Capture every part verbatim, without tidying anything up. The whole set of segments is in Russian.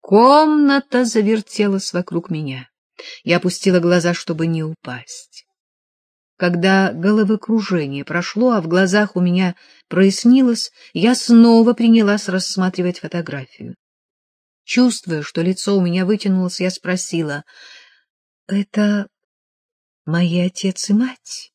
Комната завертелась вокруг меня. Я опустила глаза, чтобы не упасть. Когда головокружение прошло, а в глазах у меня прояснилось, я снова принялась рассматривать фотографию. Чувствуя, что лицо у меня вытянулось, я спросила: «Это мои отец и мать?»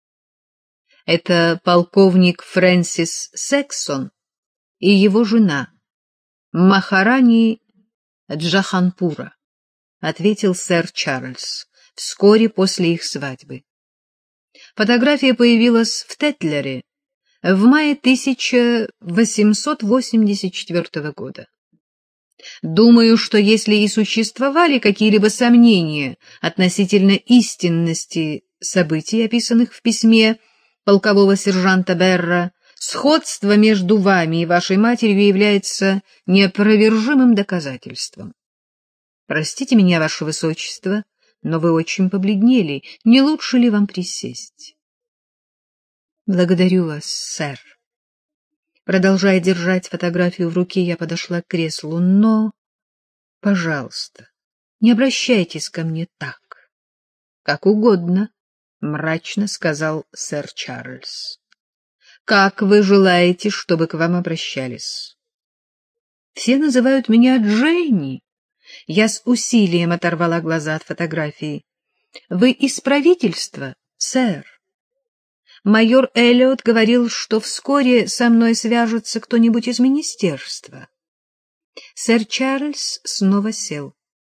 «Это полковник Фрэнсис Сексон и его жена, Махарани Джаханпура», — ответил сэр Чарльз вскоре после их свадьбы. Фотография появилась в Тетлере в мае тысяча восемьсот восемьдесят четвёртого года. Думаю, что если и существовали какие-либо сомнения относительно истинности событий, описанных в письме полкового сержанта Берра, сходство между вами и вашей матерью является неопровержимым доказательством. Простите меня, ваше высочество, но вы очень побледнели. Не лучше ли вам присесть? Благодарю вас, сэр. Продолжая держать фотографию в руке, я подошла к креслу. Но, пожалуйста, не обращайтесь ко мне так. Как угодно, мрачно сказал сэр Чарльз. Как вы желаете, чтобы к вам обращались? Все называют меня Дженни. Я с усилием оторвала глаза от фотографии. Вы из правительства, сэр? Майор Эллиот говорил, что вскоре со мной свяжется кто-нибудь из министерства. Сэр Чарльз снова сел.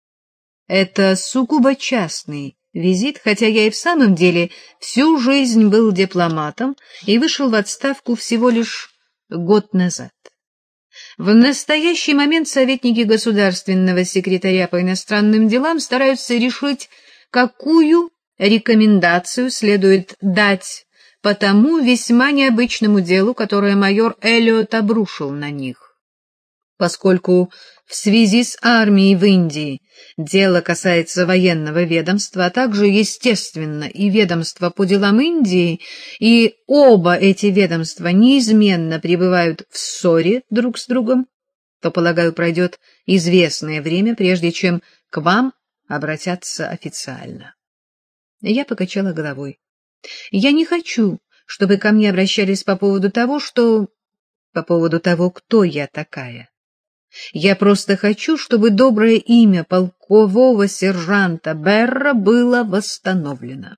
Это сугубо частный визит, хотя я и в самом деле всю жизнь был дипломатом и вышел в отставку всего лишь год назад. В настоящий момент советники государственного секретаря по иностранным делам стараются решить, какую рекомендацию следует дать по тому весьма необычному делу, которое майор Эллиот обрушил на них. Поскольку в связи с армией в Индии дело касается военного ведомства, а также, естественно, и ведомства по делам Индии, и оба эти ведомства неизменно пребывают в ссоре друг с другом, то, полагаю, пройдет известное время, прежде чем к вам обратятся официально. Я покачала головой. Я не хочу, чтобы ко мне обращались по поводу того, что... по поводу того, кто я такая. Я просто хочу, чтобы доброе имя полкового сержанта Берра было восстановлено.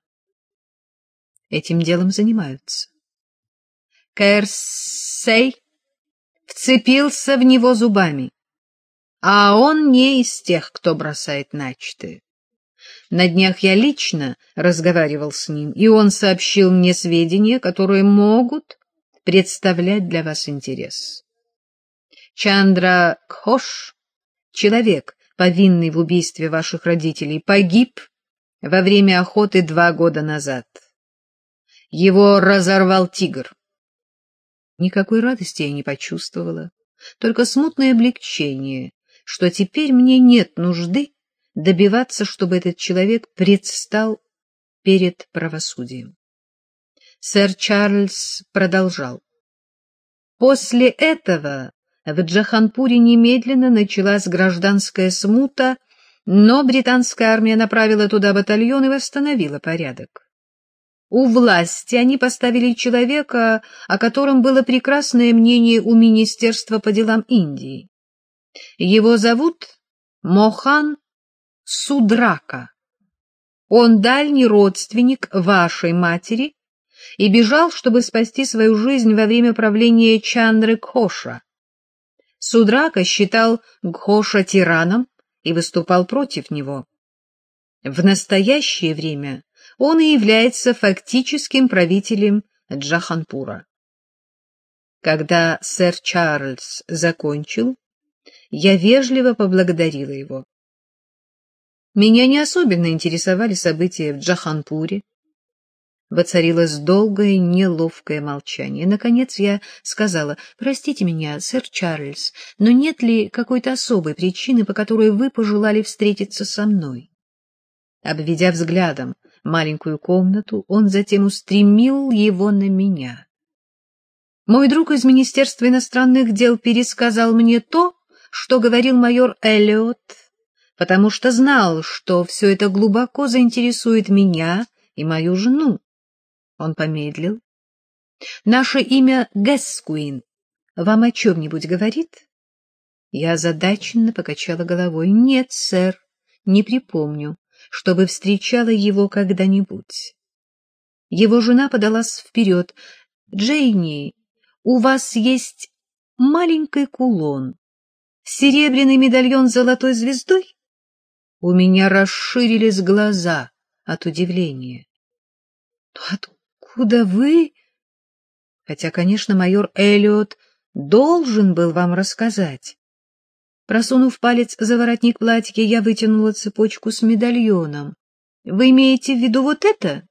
Этим делом занимаются. Кэрсей вцепился в него зубами, а он не из тех, кто бросает начатое. На днях я лично разговаривал с ним, и он сообщил мне сведения, которые могут представлять для вас интерес. Чандра Кхош, человек, повинный в убийстве ваших родителей, погиб во время охоты два года назад. Его разорвал тигр. Никакой радости я не почувствовала, только смутное облегчение, что теперь мне нет нужды добиваться, чтобы этот человек предстал перед правосудием. Сэр Чарльз продолжал. После этого в Джаханпуре немедленно началась гражданская смута, но британская армия направила туда батальон и восстановила порядок. У власти они поставили человека, о котором было прекрасное мнение у Министерства по делам Индии. Его зовут Мохан Судрака. Он дальний родственник вашей матери и бежал, чтобы спасти свою жизнь во время правления Чандры Кхоша. Судрака считал Гхоша тираном и выступал против него. В настоящее время он и является фактическим правителем Джаханпура. Когда сэр Чарльз закончил, я вежливо поблагодарила его. Меня не особенно интересовали события в Джаханпуре. Воцарилось долгое, неловкое молчание. Наконец я сказала: «Простите меня, сэр Чарльз, но нет ли какой-то особой причины, по которой вы пожелали встретиться со мной?» Обведя взглядом маленькую комнату, он затем устремил его на меня. «Мой друг из Министерства иностранных дел пересказал мне то, что говорил майор Эллиот, потому что знал, что все это глубоко заинтересует меня и мою жену. Он помедлил. Наше имя Гэскуин вам о чем-нибудь говорит? Я озадаченно покачала головой. Нет, сэр, не припомню, чтобы встречала его когда-нибудь. Его жена подалась вперед. Джейни, у вас есть маленький кулон, серебряный медальон с золотой звездой? У меня расширились глаза от удивления. Откуда вы? Хотя, конечно, майор Эллиот должен был вам рассказать. Просунув палец за воротник платья, я вытянула цепочку с медальоном. Вы имеете в виду вот это?